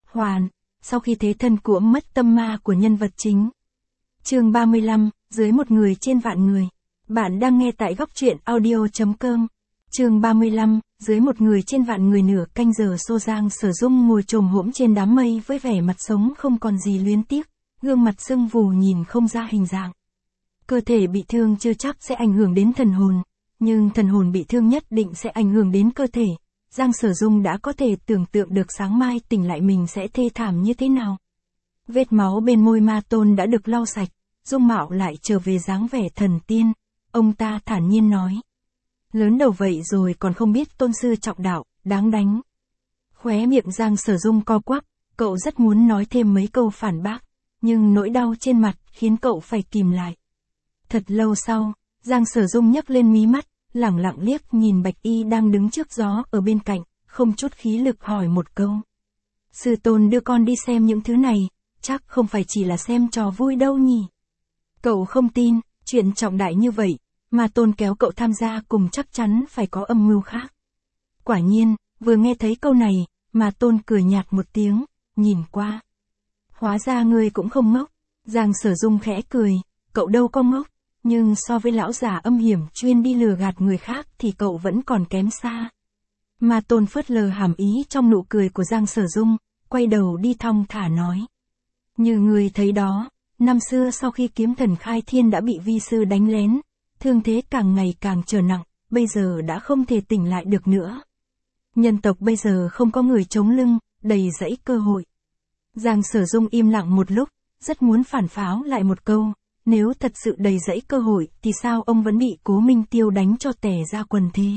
Hoàn, sau khi thế thân của mất tâm ma của nhân vật chính. Chương 35, dưới một người trên vạn người. Bạn đang nghe tại góc truyện audio.com. Chương 35, dưới một người trên vạn người. Nửa canh giờ sau, Giang Sở Dung ngồi chồm hổm trên đám mây với vẻ mặt sống không còn gì luyến tiếc, gương mặt sưng vù nhìn không ra hình dạng. Cơ thể bị thương chưa chắc sẽ ảnh hưởng đến thần hồn, nhưng thần hồn bị thương nhất định sẽ ảnh hưởng đến cơ thể. Giang Sở Dung đã có thể tưởng tượng được sáng mai tỉnh lại mình sẽ thê thảm như thế nào. Vết máu bên môi Ma Tôn đã được lau sạch, dung mạo lại trở về dáng vẻ thần tiên. Ông ta thản nhiên nói. Lớn đầu vậy rồi còn không biết tôn sư trọng đạo, đáng đánh. Khóe miệng Giang Sở Dung co quắp, cậu rất muốn nói thêm mấy câu phản bác, nhưng nỗi đau trên mặt khiến cậu phải kìm lại. Thật lâu sau, Giang Sở Dung nhấc lên mí mắt, lẳng lặng liếc nhìn Bạch Y đang đứng trước gió ở bên cạnh, không chút khí lực hỏi một câu. Sư tôn đưa con đi xem những thứ này, chắc không phải chỉ là xem trò vui đâu nhỉ? Cậu không tin, chuyện trọng đại như vậy, Ma Tôn kéo cậu tham gia cùng chắc chắn phải có âm mưu khác. Quả nhiên, vừa nghe thấy câu này, Ma Tôn cười nhạt một tiếng, nhìn qua. Hóa ra ngươi cũng không ngốc. Giang Sở Dung khẽ cười, cậu đâu có ngốc, nhưng so với lão già âm hiểm chuyên đi lừa gạt người khác thì cậu vẫn còn kém xa. Ma Tôn phớt lờ hàm ý trong nụ cười của Giang Sở Dung, quay đầu đi thong thả nói. Như người thấy đó, năm xưa sau khi kiếm thần khai thiên đã bị vi sư đánh lén, thương thế càng ngày càng trở nặng, bây giờ đã không thể tỉnh lại được nữa. Nhân tộc bây giờ không có người chống lưng, đầy rẫy cơ hội. Giang Sở Dung im lặng một lúc, rất muốn phản pháo lại một câu, nếu thật sự đầy rẫy cơ hội thì sao ông vẫn bị Cố Minh Tiêu đánh cho tè ra quần thế?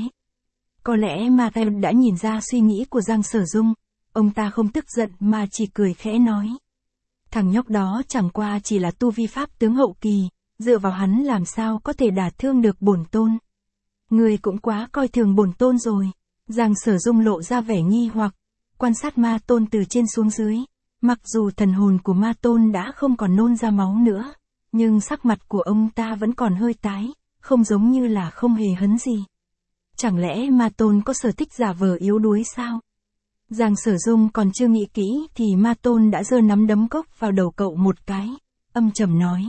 Có lẽ Ma Tôn đã nhìn ra suy nghĩ của Giang Sở Dung, ông ta không tức giận mà chỉ cười khẽ nói. Thằng nhóc đó chẳng qua chỉ là tu vi pháp tướng hậu kỳ, dựa vào hắn làm sao có thể đả thương được bổn tôn. Người cũng quá coi thường bổn tôn rồi. Giang Sở Dung lộ ra vẻ nghi hoặc, quan sát Ma Tôn từ trên xuống dưới. Mặc dù thần hồn của Ma Tôn đã không còn nôn ra máu nữa, nhưng sắc mặt của ông ta vẫn còn hơi tái, không giống như là không hề hấn gì. Chẳng lẽ Ma Tôn có sở thích giả vờ yếu đuối sao? Giang Sở Dung còn chưa nghĩ kỹ thì Ma Tôn đã giơ nắm đấm cốc vào đầu cậu một cái, âm trầm nói.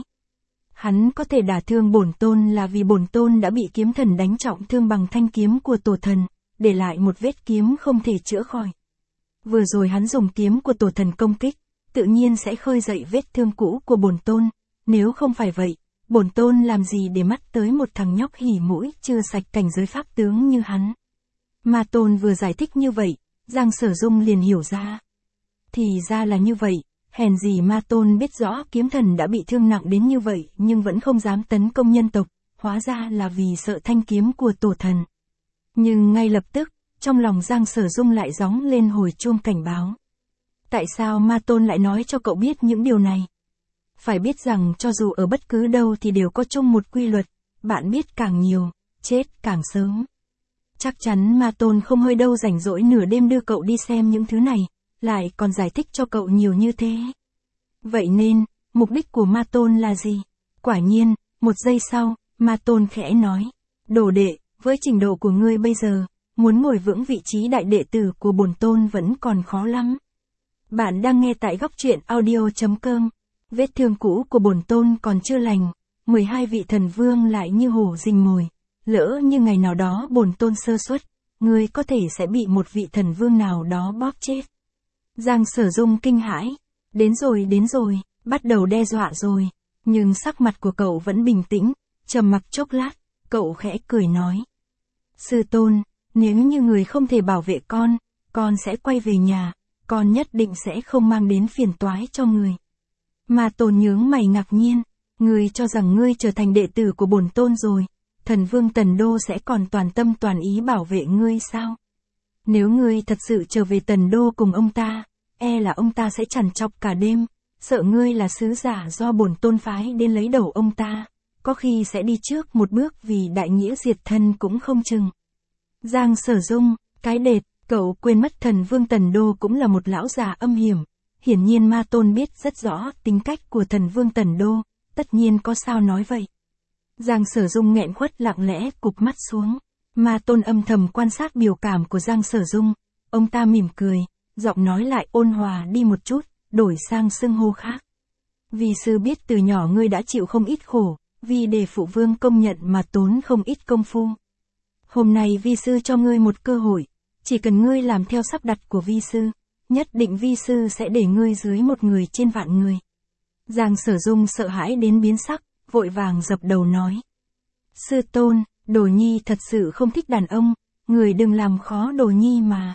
Hắn có thể đả thương bổn tôn là vì bổn tôn đã bị kiếm thần đánh trọng thương bằng thanh kiếm của tổ thần, để lại một vết kiếm không thể chữa khỏi. Vừa rồi hắn dùng kiếm của tổ thần công kích, tự nhiên sẽ khơi dậy vết thương cũ của bổn tôn, nếu không phải vậy, bổn tôn làm gì để mắt tới một thằng nhóc hỉ mũi chưa sạch cảnh giới pháp tướng như hắn. Ma Tôn vừa giải thích như vậy, Giang Sở Dung liền hiểu ra. Thì ra là như vậy, hèn gì Ma Tôn biết rõ kiếm thần đã bị thương nặng đến như vậy nhưng vẫn không dám tấn công nhân tộc, hóa ra là vì sợ thanh kiếm của tổ thần. Nhưng ngay lập tức, trong lòng Giang Sở Dung lại gióng lên hồi chuông cảnh báo. Tại sao Ma Tôn lại nói cho cậu biết những điều này? Phải biết rằng cho dù ở bất cứ đâu thì đều có chung một quy luật, bạn biết càng nhiều, chết càng sớm. Chắc chắn Ma Tôn không hơi đâu rảnh rỗi nửa đêm đưa cậu đi xem những thứ này, lại còn giải thích cho cậu nhiều như thế. Vậy nên, mục đích của Ma Tôn là gì? Quả nhiên, một giây sau, Ma Tôn khẽ nói. Đồ đệ, với trình độ của ngươi bây giờ, muốn ngồi vững vị trí đại đệ tử của bổn tôn vẫn còn khó lắm. Bạn đang nghe tại góc truyện audio.com. Vết thương cũ của bổn tôn còn chưa lành, 12 vị thần vương lại như hổ rình mồi. Lỡ như ngày nào đó bổn tôn sơ suất, ngươi có thể sẽ bị một vị thần vương nào đó bóp chết. Giang Sở Dung kinh hãi. Đến rồi, bắt đầu đe dọa rồi. Nhưng sắc mặt của cậu vẫn bình tĩnh, trầm mặc chốc lát, cậu khẽ cười nói. Sư tôn, nếu như người không thể bảo vệ con sẽ quay về nhà, con nhất định sẽ không mang đến phiền toái cho người. Ma Tôn nhướng mày ngạc nhiên, ngươi cho rằng ngươi trở thành đệ tử của bổn tôn rồi, thần vương Tần Đô sẽ còn toàn tâm toàn ý bảo vệ ngươi sao? Nếu ngươi thật sự trở về Tần Đô cùng ông ta, e là ông ta sẽ trằn trọc cả đêm, sợ ngươi là sứ giả do bổn tôn phái đến lấy đầu ông ta, có khi sẽ đi trước một bước vì đại nghĩa diệt thân cũng không chừng. Giang Sở Dung, cái đệt, cậu quên mất thần vương Tần Đô cũng là một lão già âm hiểm. Hiển nhiên Ma Tôn biết rất rõ tính cách của thần vương Tần Đô, tất nhiên có sao nói vậy. Giang Sở Dung nghẹn khuất lặng lẽ cụp mắt xuống. Ma Tôn âm thầm quan sát biểu cảm của Giang Sở Dung, ông ta mỉm cười, giọng nói lại ôn hòa đi một chút, đổi sang xưng hô khác. Vi sư biết từ nhỏ ngươi đã chịu không ít khổ, vì để phụ vương công nhận mà tốn không ít công phu. Hôm nay vi sư cho ngươi một cơ hội, chỉ cần ngươi làm theo sắp đặt của vi sư, nhất định vi sư sẽ để ngươi dưới một người trên vạn người. Giang Sở Dung sợ hãi đến biến sắc, vội vàng dập đầu nói. Sư tôn, Đồ Nhi thật sự không thích đàn ông, người đừng làm khó Đồ Nhi mà.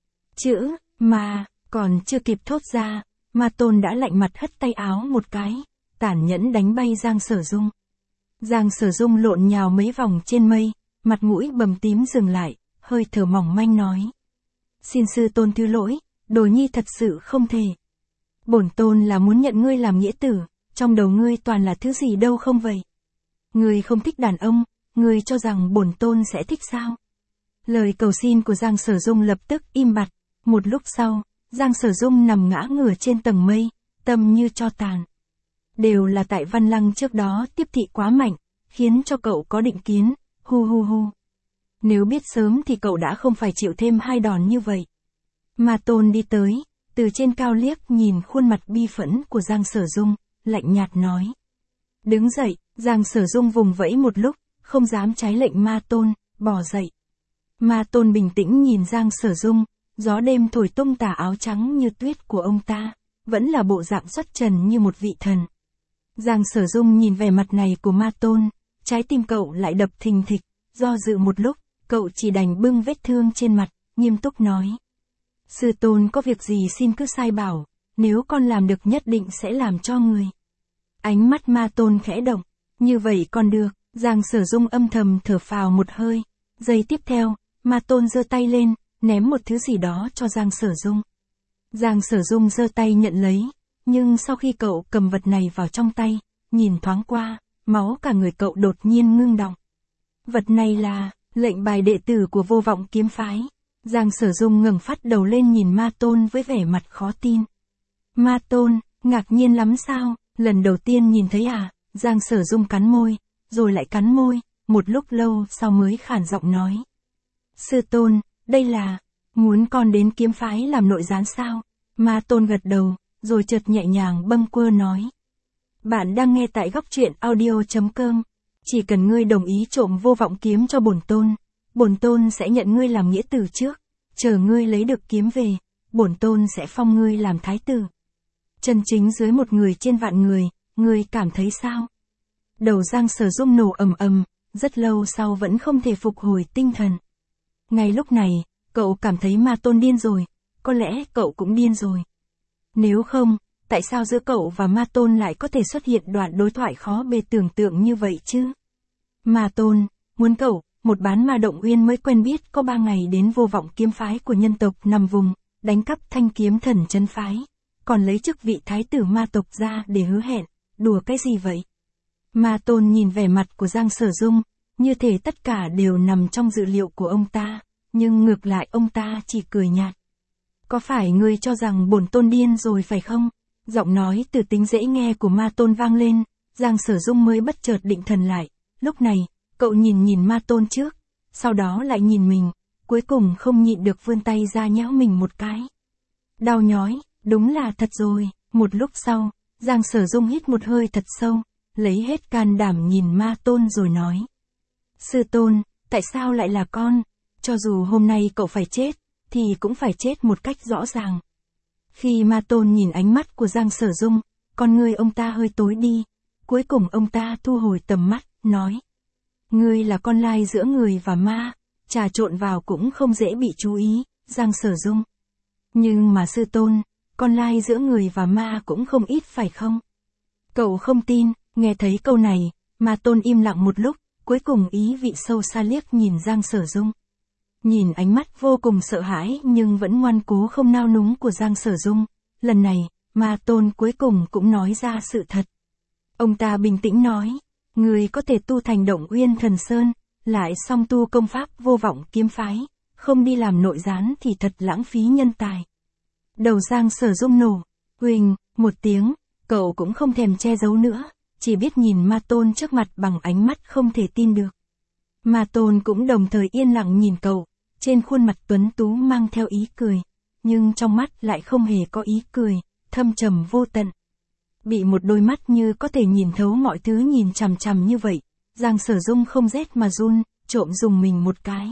Chữ, mà, còn chưa kịp thốt ra, Ma Tôn đã lạnh mặt hất tay áo một cái, tàn nhẫn đánh bay Giang Sở Dung. Giang Sở Dung lộn nhào mấy vòng trên mây, mặt mũi bầm tím dừng lại, hơi thở mỏng manh nói. Xin sư tôn thứ lỗi, Đồ Nhi thật sự không thể. Bổn tôn là muốn nhận ngươi làm nghĩa tử, trong đầu ngươi toàn là thứ gì đâu không vậy? Ngươi không thích đàn ông, ngươi cho rằng bổn tôn sẽ thích sao? Lời cầu xin của Giang Sở Dung lập tức im bặt, một lúc sau, Giang Sở Dung nằm ngã ngửa trên tầng mây, tâm như tro tàn. Đều là tại Văn Lăng trước đó tiếp thị quá mạnh, khiến cho cậu có định kiến, hu hu hu. Nếu biết sớm thì cậu đã không phải chịu thêm 2 đòn như vậy. Ma Tôn đi tới, từ trên cao liếc nhìn khuôn mặt bi phẫn của Giang Sở Dung, lạnh nhạt nói. Đứng dậy, Giang Sở Dung vùng vẫy một lúc, không dám trái lệnh Ma Tôn, bỏ dậy. Ma Tôn bình tĩnh nhìn Giang Sở Dung, gió đêm thổi tung tà áo trắng như tuyết của ông ta, vẫn là bộ dạng xuất trần như một vị thần. Giang Sở Dung nhìn vẻ mặt này của Ma Tôn, trái tim cậu lại đập thình thịch, do dự một lúc, cậu chỉ đành bưng vết thương trên mặt, nghiêm túc nói. Sư tôn có việc gì xin cứ sai bảo, nếu con làm được nhất định sẽ làm cho người. Ánh mắt Ma Tôn khẽ động, như vậy còn được, Giang Sở Dung âm thầm thở phào một hơi. Giây tiếp theo, Ma Tôn giơ tay lên, ném một thứ gì đó cho Giang Sở Dung. Giang Sở Dung giơ tay nhận lấy, nhưng sau khi cậu cầm vật này vào trong tay, nhìn thoáng qua, máu cả người cậu đột nhiên ngưng đọng. Vật này là lệnh bài đệ tử của Vô Vọng Kiếm Phái. Giang Sở Dung ngẩng phát đầu lên nhìn Ma Tôn với vẻ mặt khó tin. Ma Tôn, ngạc nhiên lắm sao, lần đầu tiên nhìn thấy à? Giang Sở Dung cắn môi, rồi lại cắn môi, một lúc lâu sau mới khản giọng nói. Sư tôn, đây là, muốn con đến kiếm phái làm nội gián sao? Ma Tôn gật đầu, rồi chợt nhẹ nhàng bâng quơ nói. Bạn đang nghe tại góc truyện audio.com, chỉ cần ngươi đồng ý trộm Vô Vọng kiếm cho bổn tôn sẽ nhận ngươi làm nghĩa tử trước, chờ ngươi lấy được kiếm về, bổn tôn sẽ phong ngươi làm thái tử. Chân chính dưới một người trên vạn người, ngươi cảm thấy sao? Đầu Giang Sở Dung nổ ầm ầm, rất lâu sau vẫn không thể phục hồi tinh thần. Ngay lúc này, cậu cảm thấy Ma Tôn điên rồi, có lẽ cậu cũng điên rồi. Nếu không, tại sao giữa cậu và Ma Tôn lại có thể xuất hiện đoạn đối thoại khó bề tưởng tượng như vậy chứ? Ma Tôn, muốn cậu, một bán ma Động Uyên mới quen biết có 3 ngày đến Vô Vọng kiếm phái của nhân tộc nằm vùng, đánh cắp Thanh Kiếm Thần Chân phái, còn lấy chức vị thái tử ma tộc ra để hứa hẹn, đùa cái gì vậy? Ma Tôn nhìn vẻ mặt của Giang Sở Dung, như thể tất cả đều nằm trong dự liệu của ông ta, nhưng ngược lại ông ta chỉ cười nhạt. Có phải ngươi cho rằng bổn tôn điên rồi phải không? Giọng nói từ tính dễ nghe của Ma Tôn vang lên, Giang Sở Dung mới bất chợt định thần lại, lúc này, cậu nhìn Ma Tôn trước, sau đó lại nhìn mình, cuối cùng không nhịn được vươn tay ra nhéo mình một cái. Đau nhói, đúng là thật rồi, một lúc sau, Giang Sở Dung hít một hơi thật sâu, lấy hết can đảm nhìn Ma Tôn rồi nói. Sư tôn, tại sao lại là con? Cho dù hôm nay cậu phải chết, thì cũng phải chết một cách rõ ràng. Khi Ma Tôn nhìn ánh mắt của Giang Sở Dung, con ngươi ông ta hơi tối đi, cuối cùng ông ta thu hồi tầm mắt, nói. Ngươi là con lai giữa người và ma, trà trộn vào cũng không dễ bị chú ý, Giang Sở Dung. Nhưng mà sư tôn, con lai giữa người và ma cũng không ít phải không? Cậu không tin, nghe thấy câu này, Ma Tôn im lặng một lúc, cuối cùng ý vị sâu xa liếc nhìn Giang Sở Dung. Nhìn ánh mắt vô cùng sợ hãi nhưng vẫn ngoan cố không nao núng của Giang Sở Dung, lần này, Ma Tôn cuối cùng cũng nói ra sự thật. Ông ta bình tĩnh nói, người có thể tu thành Động Uyên Thần Sơn, lại song tu công pháp Vô Vọng kiếm phái, không đi làm nội gián thì thật lãng phí nhân tài. Đầu Giang Sở Dung nổ, huỳnh, một tiếng, cậu cũng không thèm che giấu nữa, chỉ biết nhìn Ma Tôn trước mặt bằng ánh mắt không thể tin được. Ma Tôn cũng đồng thời yên lặng nhìn cậu, trên khuôn mặt tuấn tú mang theo ý cười. nhưng trong mắt lại không hề có ý cười, thâm trầm vô tận. Bị một đôi mắt như có thể nhìn thấu mọi thứ nhìn chằm chằm như vậy, Giang Sở Dung không rét mà run, trộm dùng mình một cái.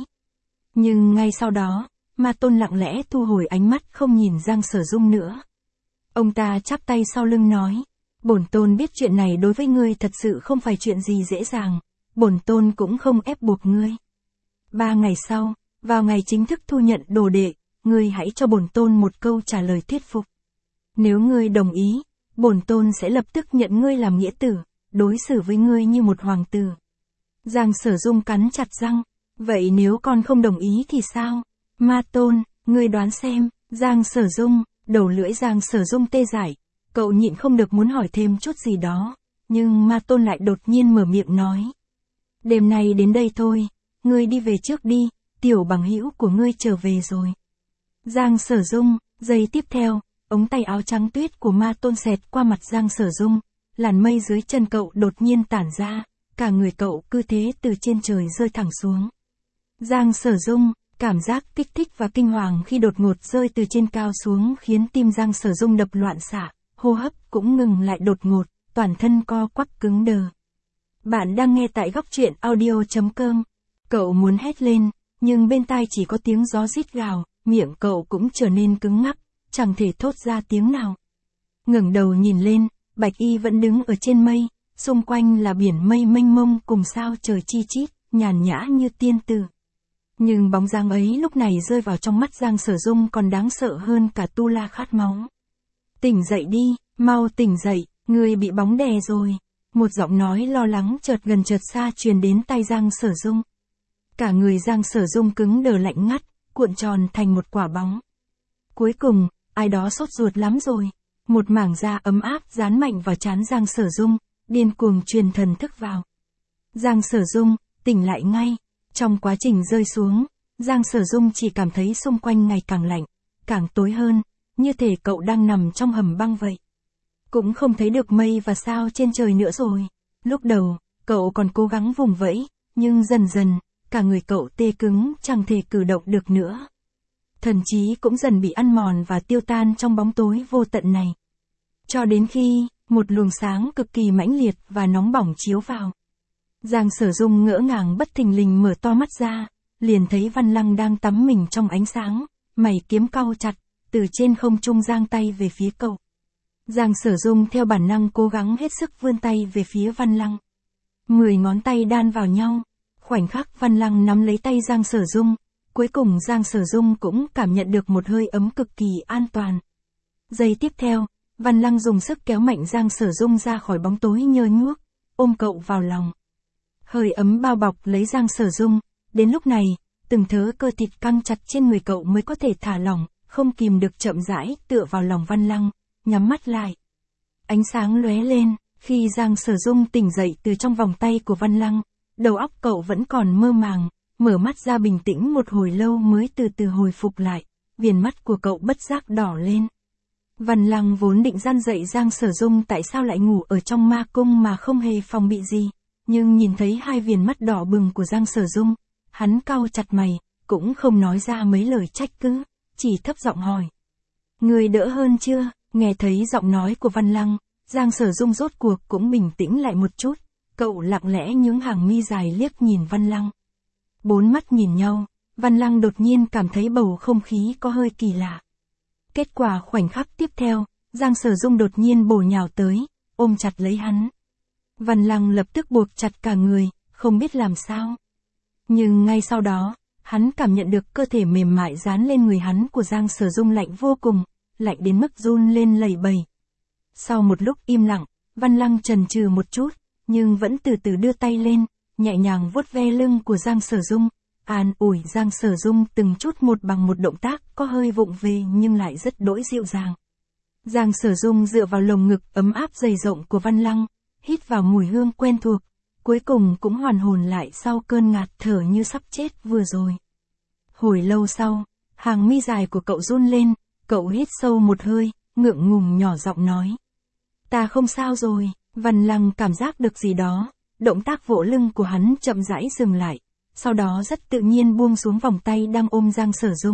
Nhưng ngay sau đó, Ma Tôn lặng lẽ thu hồi ánh mắt không nhìn Giang Sở Dung nữa. Ông ta chắp tay sau lưng nói, bổn tôn biết chuyện này đối với ngươi thật sự không phải chuyện gì dễ dàng, bổn tôn cũng không ép buộc ngươi. 3 ngày sau, vào ngày chính thức thu nhận đồ đệ, ngươi hãy cho bổn tôn một câu trả lời thuyết phục. Nếu ngươi đồng ý, bổn tôn sẽ lập tức nhận ngươi làm nghĩa tử, đối xử với ngươi như một hoàng tử. Giang Sở Dung cắn chặt răng, vậy nếu con không đồng ý thì sao? Ma Tôn, ngươi đoán xem. Giang Sở Dung, đầu lưỡi Giang Sở Dung tê dại, cậu nhịn không được muốn hỏi thêm chút gì đó, nhưng Ma Tôn lại đột nhiên mở miệng nói. Đêm nay đến đây thôi, ngươi đi về trước đi, tiểu bằng hữu của ngươi trở về rồi. Giang Sở Dung, giây tiếp theo, ống tay áo trắng tuyết của Ma Tôn xẹt qua mặt Giang Sở Dung, làn mây dưới chân cậu đột nhiên tản ra, cả người cậu cứ thế từ trên trời rơi thẳng xuống. Giang Sở Dung, cảm giác kích thích và kinh hoàng khi đột ngột rơi từ trên cao xuống khiến tim Giang Sở Dung đập loạn xạ, hô hấp cũng ngừng lại đột ngột, toàn thân co quắp cứng đờ. Bạn đang nghe tại góc truyện audio.com. Cậu muốn hét lên, nhưng bên tai chỉ có tiếng gió rít gào, miệng cậu cũng trở nên cứng ngắc, chẳng thể thốt ra tiếng nào. Ngẩng đầu nhìn lên, Bạch Y vẫn đứng ở trên mây, xung quanh là biển mây mênh mông cùng sao trời chi chít, nhàn nhã như tiên tử. Nhưng bóng dáng ấy lúc này rơi vào trong mắt Giang Sở Dung còn đáng sợ hơn cả tu la khát máu. Tỉnh dậy đi, mau tỉnh dậy, ngươi bị bóng đè rồi. Một giọng nói lo lắng chợt gần chợt xa truyền đến tai Giang Sở Dung. Cả người Giang Sở Dung cứng đờ lạnh ngắt, cuộn tròn thành một quả bóng. Cuối cùng, ai đó sốt ruột lắm rồi. Một mảng da ấm áp dán mạnh vào trán Giang Sở Dung, điên cuồng truyền thần thức vào. Giang Sở Dung, tỉnh lại ngay. Trong quá trình rơi xuống, Giang Sở Dung chỉ cảm thấy xung quanh ngày càng lạnh, càng tối hơn, như thể cậu đang nằm trong hầm băng vậy. Cũng không thấy được mây và sao trên trời nữa rồi. Lúc đầu, cậu còn cố gắng vùng vẫy, nhưng dần dần, cả người cậu tê cứng chẳng thể cử động được nữa. Thần trí cũng dần bị ăn mòn và tiêu tan trong bóng tối vô tận này. Cho đến khi, một luồng sáng cực kỳ mãnh liệt và nóng bỏng chiếu vào. Giang Sở Dung ngỡ ngàng bất thình lình mở to mắt ra, liền thấy Văn Lăng đang tắm mình trong ánh sáng, mày kiếm cau chặt, từ trên không trung giang tay về phía cậu. Giang Sở Dung theo bản năng cố gắng hết sức vươn tay về phía Văn Lăng. 10 ngón tay đan vào nhau, khoảnh khắc Văn Lăng nắm lấy tay Giang Sở Dung, cuối cùng Giang Sở Dung cũng cảm nhận được một hơi ấm cực kỳ an toàn. Giây tiếp theo, Văn Lăng dùng sức kéo mạnh Giang Sở Dung ra khỏi bóng tối nhơ nhuốc, ôm cậu vào lòng. Hơi ấm bao bọc lấy Giang Sở Dung, đến lúc này, từng thớ cơ thịt căng chặt trên người cậu mới có thể thả lỏng, không kìm được chậm rãi tựa vào lòng Văn Lăng, nhắm mắt lại. Ánh sáng lóe lên, khi Giang Sở Dung tỉnh dậy từ trong vòng tay của Văn Lăng, đầu óc cậu vẫn còn mơ màng, mở mắt ra bình tĩnh một hồi lâu mới từ từ hồi phục lại, viền mắt của cậu bất giác đỏ lên. Văn Lăng vốn định gian dạy Giang Sở Dung tại sao lại ngủ ở trong ma cung mà không hề phòng bị gì, nhưng nhìn thấy hai viền mắt đỏ bừng của Giang Sở Dung, hắn cau chặt mày, cũng không nói ra mấy lời trách cứ, chỉ thấp giọng hỏi. Người đỡ hơn chưa? Nghe thấy giọng nói của Văn Lăng, Giang Sở Dung rốt cuộc cũng bình tĩnh lại một chút, cậu lặng lẽ nhướng hàng mi dài liếc nhìn Văn Lăng. 4 mắt nhìn nhau, Văn Lăng đột nhiên cảm thấy bầu không khí có hơi kỳ lạ. Kết quả khoảnh khắc tiếp theo, Giang Sở Dung đột nhiên bổ nhào tới, ôm chặt lấy hắn. Văn Lăng lập tức buộc chặt cả người, không biết làm sao. Nhưng ngay sau đó, hắn cảm nhận được cơ thể mềm mại dán lên người hắn của Giang Sở Dung lạnh vô cùng, lạnh đến mức run lên lẩy bẩy. Sau một lúc im lặng, Văn Lăng chần chừ một chút, nhưng vẫn từ từ đưa tay lên, nhẹ nhàng vuốt ve lưng của Giang Sở Dung, an ủi Giang Sở Dung từng chút một bằng một động tác có hơi vụng về nhưng lại rất đỗi dịu dàng. Giang Sở Dung dựa vào lồng ngực ấm áp dày rộng của Văn Lăng, hít vào mùi hương quen thuộc, cuối cùng cũng hoàn hồn lại sau cơn ngạt thở như sắp chết vừa rồi. Hồi lâu sau, hàng mi dài của cậu run lên, cậu hít sâu một hơi, ngượng ngùng nhỏ giọng nói. Ta không sao rồi. Văn Lăng cảm giác được gì đó, động tác vỗ lưng của hắn chậm rãi dừng lại, sau đó rất tự nhiên buông xuống vòng tay đang ôm Giang Sở Dung,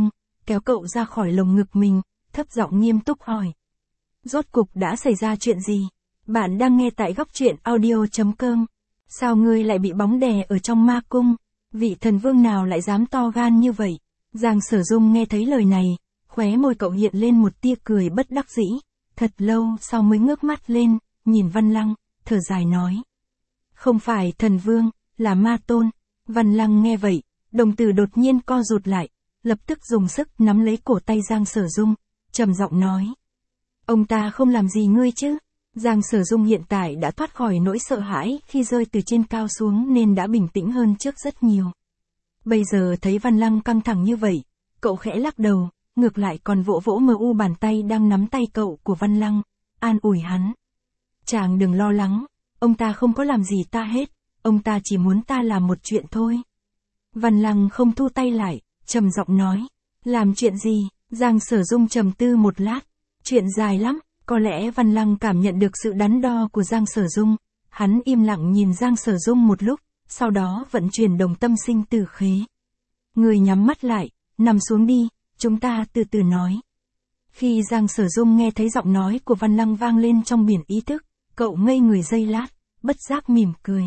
kéo cậu ra khỏi lồng ngực mình, thấp giọng nghiêm túc hỏi. Rốt cục đã xảy ra chuyện gì? Bạn đang nghe tại góc truyện audio.com. Sao ngươi lại bị bóng đè ở trong ma cung? Vị thần vương nào lại dám to gan như vậy? Giang Sở Dung nghe thấy lời này, khóe môi cậu hiện lên một tia cười bất đắc dĩ. Thật lâu sau mới ngước mắt lên, nhìn Văn Lăng, thở dài nói. Không phải thần vương, là ma tôn. Văn Lăng nghe vậy, đồng tử đột nhiên co rụt lại, lập tức dùng sức nắm lấy cổ tay Giang Sở Dung, trầm giọng nói. Ông ta không làm gì ngươi chứ? Giang Sở Dung hiện tại đã thoát khỏi nỗi sợ hãi khi rơi từ trên cao xuống nên đã bình tĩnh hơn trước rất nhiều. Bây giờ thấy Văn Lăng căng thẳng như vậy, cậu khẽ lắc đầu, ngược lại còn vỗ vỗ mờ u bàn tay đang nắm tay cậu của Văn Lăng, an ủi hắn. Chàng đừng lo lắng, ông ta không có làm gì ta hết, ông ta chỉ muốn ta làm một chuyện thôi. Văn Lăng không thu tay lại, trầm giọng nói. Làm chuyện gì? Giang Sở Dung trầm tư một lát. Chuyện dài lắm. Có lẽ Văn Lăng cảm nhận được sự đắn đo của Giang Sở Dung. Hắn im lặng nhìn Giang Sở Dung một lúc, sau đó vận chuyển đồng tâm sinh tử khế. Người nhắm mắt lại, nằm xuống đi, chúng ta từ từ nói. Khi Giang Sở Dung nghe thấy giọng nói của Văn Lăng vang lên trong biển ý thức, cậu ngây người giây lát, bất giác mỉm cười.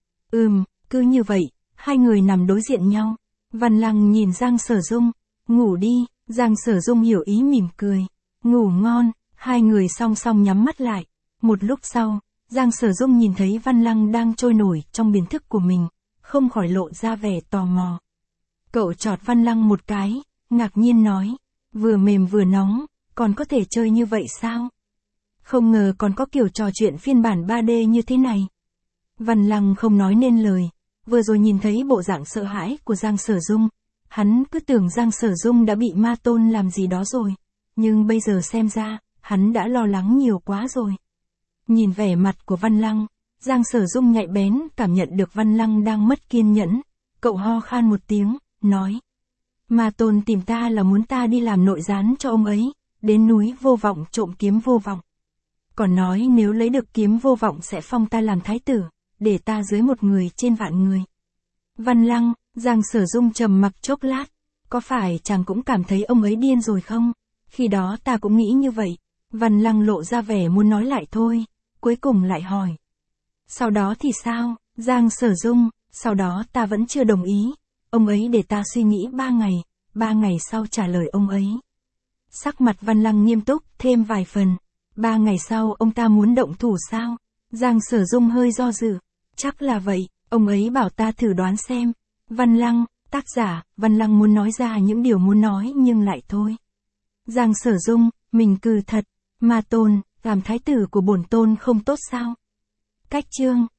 Cứ như vậy, hai người nằm đối diện nhau. Văn Lăng nhìn Giang Sở Dung, ngủ đi, Giang Sở Dung hiểu ý mỉm cười. Ngủ ngon, hai người song song nhắm mắt lại. Một lúc sau, Giang Sở Dung nhìn thấy Văn Lăng đang trôi nổi trong biển thức của mình, không khỏi lộ ra vẻ tò mò. Cậu chọt Văn Lăng một cái, ngạc nhiên nói, vừa mềm vừa nóng, còn có thể chơi như vậy sao? Không ngờ còn có kiểu trò chuyện phiên bản 3D như thế này. Văn Lăng không nói nên lời, vừa rồi nhìn thấy bộ dạng sợ hãi của Giang Sở Dung, hắn cứ tưởng Giang Sở Dung đã bị ma tôn làm gì đó rồi, nhưng bây giờ xem ra, hắn đã lo lắng nhiều quá rồi. Nhìn vẻ mặt của Văn Lăng, Giang Sở Dung nhạy bén cảm nhận được Văn Lăng đang mất kiên nhẫn, cậu ho khan một tiếng, nói. Ma tôn tìm ta là muốn ta đi làm nội gián cho ông ấy, đến núi Vô Vọng trộm kiếm Vô Vọng. Còn nói nếu lấy được kiếm Vô Vọng sẽ phong ta làm thái tử, để ta dưới một người trên vạn người. Văn Lăng, Giang Sở Dung trầm mặc chốc lát, có phải chàng cũng cảm thấy ông ấy điên rồi không? Khi đó ta cũng nghĩ như vậy. Văn Lăng lộ ra vẻ muốn nói lại thôi, cuối cùng lại hỏi. Sau đó thì sao, Giang Sở Dung, sau đó ta vẫn chưa đồng ý, ông ấy để ta suy nghĩ 3 ngày sau trả lời ông ấy. Sắc mặt Văn Lăng nghiêm túc thêm vài phần, 3 ngày sau ông ta muốn động thủ sao? Giang Sở Dung hơi do dự, chắc là vậy, ông ấy bảo ta thử đoán xem. Văn Lăng, tác giả, Văn Lăng muốn nói ra những điều muốn nói nhưng lại thôi. Giang Sở Dung, mình cừ thật, ma tôn, làm thái tử của bổn tôn không tốt sao? Cách chương